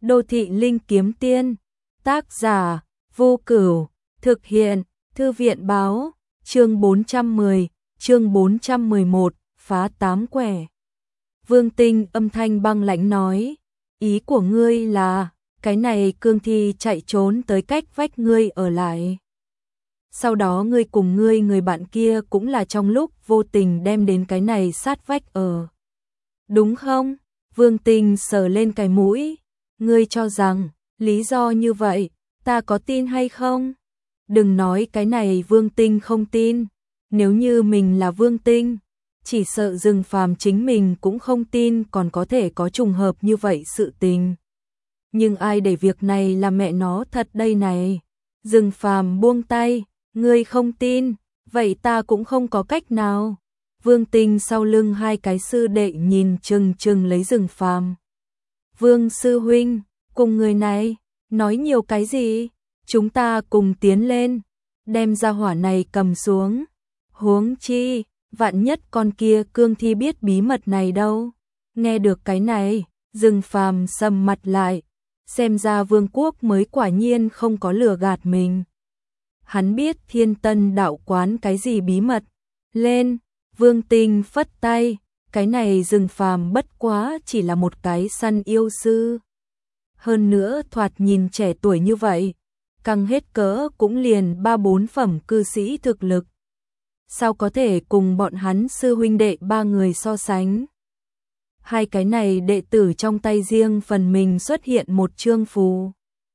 Đô thị linh kiếm tiên, tác giả, Vô Cửu, thực hiện, Thư viện báo, chương 410, chương 411, phá 8 quẻ. Vương Tinh âm thanh băng lãnh nói, ý của ngươi là, cái này cương thi chạy trốn tới cách vách ngươi ở lại. Sau đó ngươi cùng ngươi người bạn kia cũng là trong lúc vô tình đem đến cái này sát vách ở. Đúng không? Vương Tinh sờ lên cái mũi. Ngươi cho rằng, lý do như vậy, ta có tin hay không? Đừng nói cái này Vương Tinh không tin. Nếu như mình là Vương Tinh, chỉ sợ rừng phàm chính mình cũng không tin còn có thể có trùng hợp như vậy sự tình. Nhưng ai để việc này là mẹ nó thật đây này? Rừng phàm buông tay, ngươi không tin, vậy ta cũng không có cách nào. Vương Tinh sau lưng hai cái sư đệ nhìn chừng chừng lấy rừng phàm. Vương sư huynh, cùng người này, nói nhiều cái gì? Chúng ta cùng tiến lên, đem ra hỏa này cầm xuống. Huống chi, vạn nhất con kia cương thi biết bí mật này đâu. Nghe được cái này, rừng phàm sầm mặt lại. Xem ra vương quốc mới quả nhiên không có lừa gạt mình. Hắn biết Thiên Tân đạo quán cái gì bí mật. Lên, Vương Tinh phất tay, cái này rừng phàm bất quá chỉ là một cái săn yêu sư. Hơn nữa thoạt nhìn trẻ tuổi như vậy, căng hết cỡ cũng liền 3-4 phẩm cư sĩ thực lực. Sao có thể cùng bọn hắn sư huynh đệ ba người so sánh? Hai cái này đệ tử trong tay riêng phần mình xuất hiện một chương phù.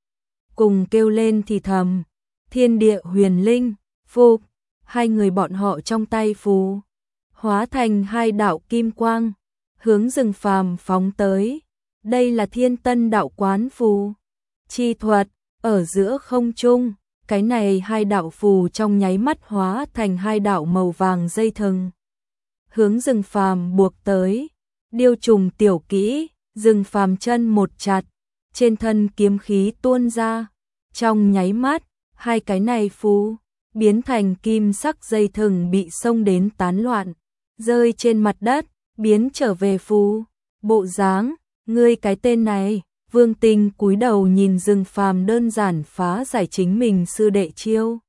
Cùng kêu lên thì thầm, thiên địa huyền linh, phù, hai người bọn họ trong tay phù, hóa thành hai đạo kim quang, hướng rừng phàm phóng tới. Đây là Thiên Tân đạo quán phù. Chi thuật, ở giữa không trung, cái này hai đạo phù trong nháy mắt hóa thành hai đạo màu vàng dây thừng. Hướng rừng phàm buộc tới. Điêu trùng tiểu kỹ, rừng phàm chân một chặt, trên thân kiếm khí tuôn ra. Trong nháy mắt, hai cái này phù biến thành kim sắc dây thừng bị xông đến tán loạn, rơi trên mặt đất, biến trở về phù. Bộ dáng, ngươi cái tên này, Vương Tinh cúi đầu nhìn rừng phàm đơn giản phá giải chính mình sư đệ chiêu.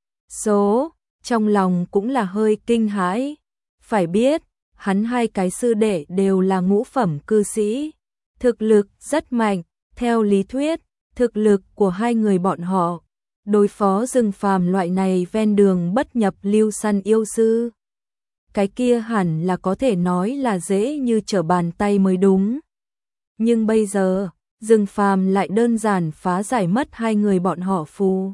Số, trong lòng cũng là hơi kinh hãi. Phải biết, hắn hai cái sư đệ đều là ngũ phẩm cư sĩ, thực lực rất mạnh. Theo lý thuyết, thực lực của hai người bọn họ đối phó rừng phàm loại này ven đường bất nhập lưu săn yêu sư, cái kia hẳn là có thể nói là dễ như trở bàn tay mới đúng. Nhưng bây giờ, rừng phàm lại đơn giản phá giải mất hai người bọn họ phù.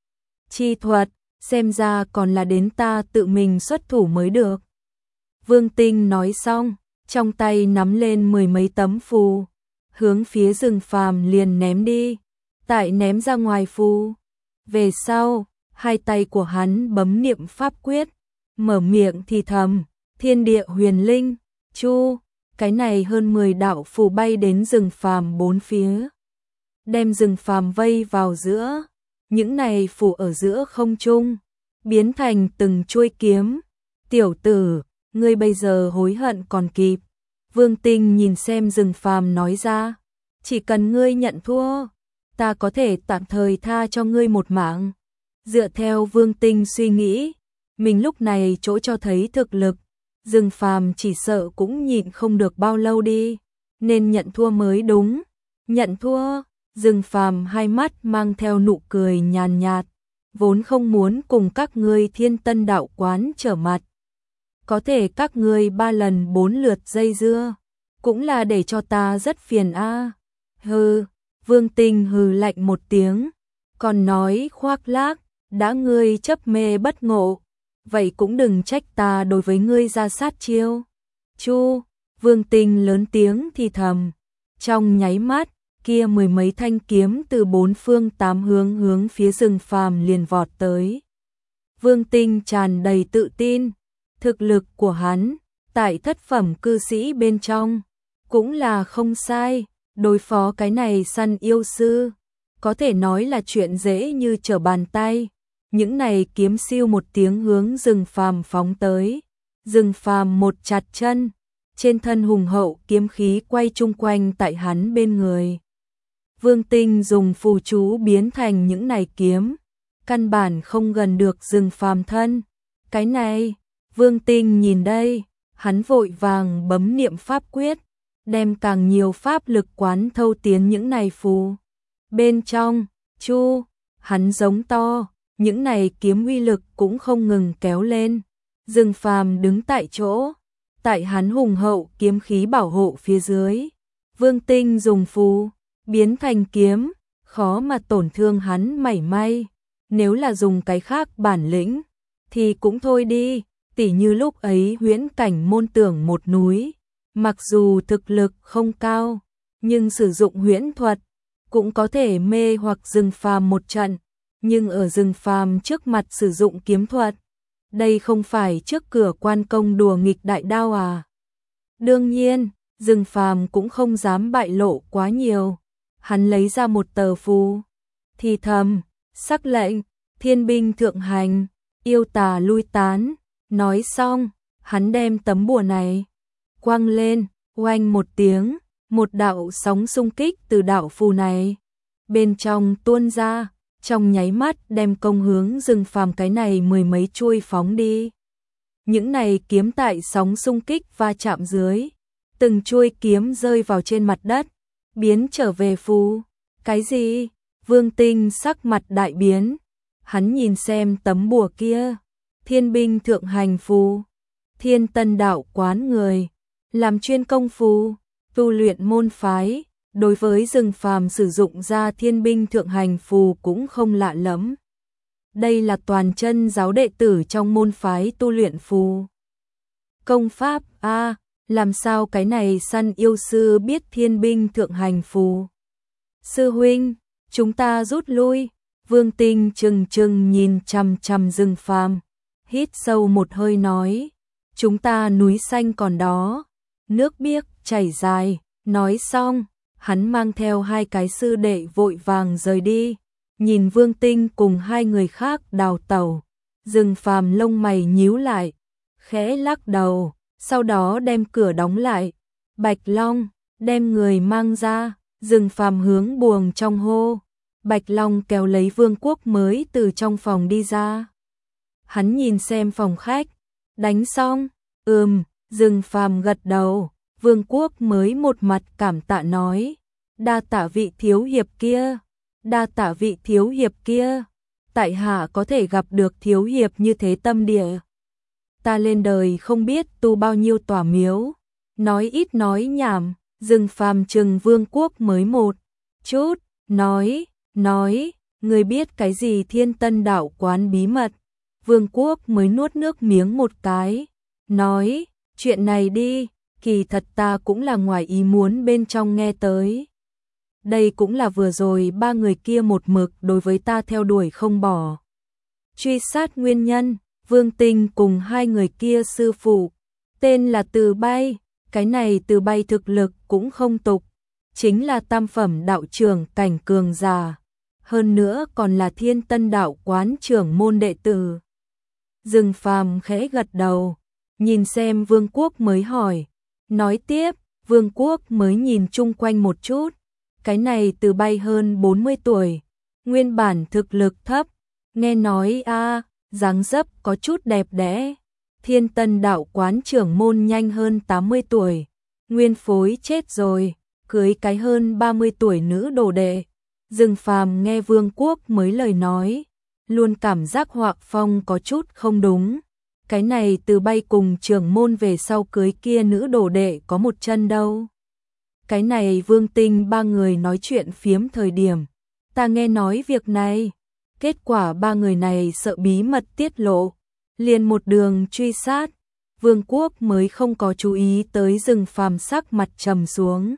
Chi thuật, xem ra còn là đến ta tự mình xuất thủ mới được. Vương Tinh nói xong, trong tay nắm lên 10 mấy tấm phù, hướng phía rừng phàm liền ném đi. Tại ném ra ngoài phù, về sau, hai tay của hắn bấm niệm pháp quyết, mở miệng thì thầm, thiên địa huyền linh, chu, cái này hơn 10 đạo phù bay đến rừng phàm bốn phía, đem rừng phàm vây vào giữa. Những này phù ở giữa không trung, biến thành từng chuôi kiếm. Tiểu tử, ngươi bây giờ hối hận còn kịp. Vương Tinh nhìn xem rừng phàm nói ra, chỉ cần ngươi nhận thua, ta có thể tạm thời tha cho ngươi một mạng. Dựa theo Vương Tinh suy nghĩ, mình lúc này chỗ cho thấy thực lực, rừng phàm chỉ sợ cũng nhịn không được bao lâu đi, nên nhận thua mới đúng. Nhận thua, rừng phàm hai mắt mang theo nụ cười nhàn nhạt, vốn không muốn cùng các ngươi Thiên Tân đạo quán trở mặt. Có thể các ngươi 3 lần 4 lượt dây dưa, cũng là để cho ta rất phiền a. Hừ, Vương Tinh hừ lạnh một tiếng, còn nói khoác lác, đã ngươi chấp mê bất ngộ, vậy cũng đừng trách ta đối với ngươi ra sát chiêu. Chu, Vương Tinh lớn tiếng thì thầm, trong nháy mắt, kia 10 mấy thanh kiếm từ 4 phương 8 hướng hướng phía rừng phàm liền vọt tới. Vương Tinh tràn đầy tự tin, thực lực của hắn, tại thất phẩm cư sĩ bên trong, cũng là không sai, đối phó cái này săn yêu sư, có thể nói là chuyện dễ như trở bàn tay. Những này kiếm siêu một tiếng hướng rừng phàm phóng tới, rừng phàm một chặt chân, trên thân hùng hậu kiếm khí quay chung quanh tại hắn bên người. Vương Tinh dùng phù chú biến thành những này kiếm, căn bản không gần được Dương Phàm thân. Cái này, Vương Tinh nhìn đây, hắn vội vàng bấm niệm pháp quyết, đem càng nhiều pháp lực quán thâu tiến những này phù. Bên trong, chu, hắn giống to, những này kiếm uy lực cũng không ngừng kéo lên. Dương Phàm đứng tại chỗ, tại hắn hùng hậu kiếm khí bảo hộ phía dưới. Vương Tinh dùng phù biến thành kiếm, khó mà tổn thương hắn mảy may. Nếu là dùng cái khác bản lĩnh, thì cũng thôi đi, tỉ như lúc ấy huyễn cảnh môn tưởng một núi. Mặc dù thực lực không cao, nhưng sử dụng huyễn thuật, cũng có thể mê hoặc Dương Phàm một trận. Nhưng ở Dương Phàm trước mặt sử dụng kiếm thuật, đây không phải trước cửa quan công đùa nghịch đại đao à. Đương nhiên, Dương Phàm cũng không dám bại lộ quá nhiều. Hắn lấy ra một tờ phù, thì thầm, sắc lệnh, thiên binh thượng hành, yêu tà lui tán. Nói xong, hắn đem tấm bùa này quăng lên, oanh một tiếng, một đạo sóng xung kích từ đạo phù này bên trong tuôn ra, trong nháy mắt đem công hướng Dương Phàm cái này mười mấy chuôi phóng đi. Những này kiếm tại sóng xung kích va chạm dưới, từng chuôi kiếm rơi vào trên mặt đất, biến trở về phù. Cái gì? Vương Tinh sắc mặt đại biến, hắn nhìn xem tấm bùa kia, thiên binh thượng hành phù, Thiên Tân đạo quán người, làm chuyên công phù, tu luyện môn phái, đối với Dương Phàm sử dụng ra thiên binh thượng hành phù cũng không lạ lắm. Đây là toàn chân giáo đệ tử trong môn phái tu luyện phù. Công pháp a, làm sao cái này săn yêu sư biết thiên binh thượng hành phù? Sư huynh, chúng ta rút lui. Vương Tinh trừng trừng nhìn chằm chằm Dương Phàm, hít sâu một hơi nói, chúng ta núi xanh còn đó, nước biếc chảy dài. Nói xong, hắn mang theo hai cái sư đệ vội vàng rời đi. Nhìn Vương Tinh cùng hai người khác đào tẩu, Dương Phàm lông mày nhíu lại, khẽ lắc đầu, sau đó đem cửa đóng lại. Bạch Long, đem người mang ra. Dương Phàm hướng buồng trong hô. Bạch Long kéo lấy Vương Quốc mới từ trong phòng đi ra. Hắn nhìn xem phòng khách, đánh xong, Dương Phàm gật đầu. Vương Quốc mới một mặt cảm tạ nói, đa tạ vị thiếu hiệp kia, đa tạ vị thiếu hiệp kia, tại hạ có thể gặp được thiếu hiệp như thế tâm địa. Ta lên đời không biết tu bao nhiêu tòa miếu, nói ít nói nhảm. Dương Phàm trừng Vương Quốc mới một chút, nói, người biết cái gì Thiên Tân đạo quán bí mật? Vương Quốc mới nuốt nước miếng một cái, nói, chuyện này đi, kỳ thật ta cũng là ngoài ý muốn bên trong nghe tới. Đây cũng là vừa rồi ba người kia một mực đối với ta theo đuổi không bỏ. Truy sát nguyên nhân, Vương Tinh cùng hai người kia sư phụ, tên là Từ Bay, cái này Từ Bay thực lực cũng không tục, chính là tam phẩm đạo trưởng cảnh cường giả, hơn nữa còn là Thiên Tân đạo quán trưởng môn đệ tử. Dương Phàm khẽ gật đầu, nhìn xem Vương Quốc mới hỏi, nói tiếp. Vương Quốc mới nhìn chung quanh một chút, cái này Từ Bay hơn 40 tuổi, nguyên bản thực lực thấp, nghe nói dáng dấp có chút đẹp đẽ. Thiên Tân đạo quán trưởng môn nhanh hơn 80 tuổi, nguyên phối chết rồi, cưới cái hơn 30 tuổi nữ đồ đệ. Dương Phàm nghe Vương Quốc mới lời nói, luôn cảm giác Hoạc Phong có chút không đúng. Cái này Từ Bay cùng trưởng môn về sau cưới kia nữ đồ đệ có một chân đâu. Cái này Vương Tinh ba người nói chuyện phiếm thời điểm, ta nghe nói việc này, kết quả ba người này sợ bí mật tiết lộ, liền một đường truy sát. Vương Quốc mới không có chú ý tới Dương Phàm sắc mặt trầm xuống.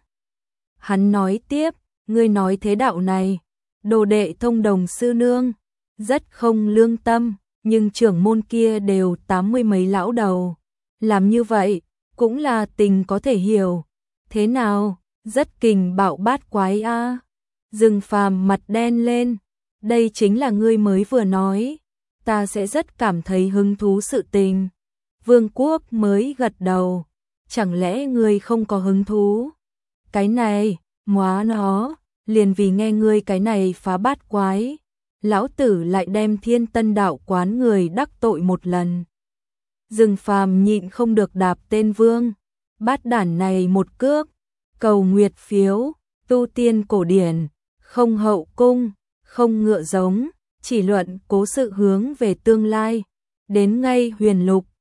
Hắn nói tiếp, ngươi nói thế đạo này, đồ đệ thông đồng sư nương, rất không lương tâm, nhưng trưởng môn kia đều 80 mấy lão đầu, làm như vậy cũng là tình có thể hiểu. Thế nào, rất kình bạo bát quái a. Dương Phàm mặt đen lên, đây chính là ngươi mới vừa nói, ta sẽ rất cảm thấy hứng thú sự tình. Vương Quốc mới gật đầu, chẳng lẽ ngươi không có hứng thú? Cái này, móa nó, liền vì nghe ngươi cái này phá bát quái, lão tử lại đem Thiên Tân đạo quán người đắc tội một lần. Dương Phàm nhịn không được đạp tên Vương Bát Đản này một cước. Cầu nguyệt phiếu, tu tiên cổ điển, không hậu cung, không ngựa giống, chỉ luận cố sự hướng về tương lai. Đến ngay huyền lục,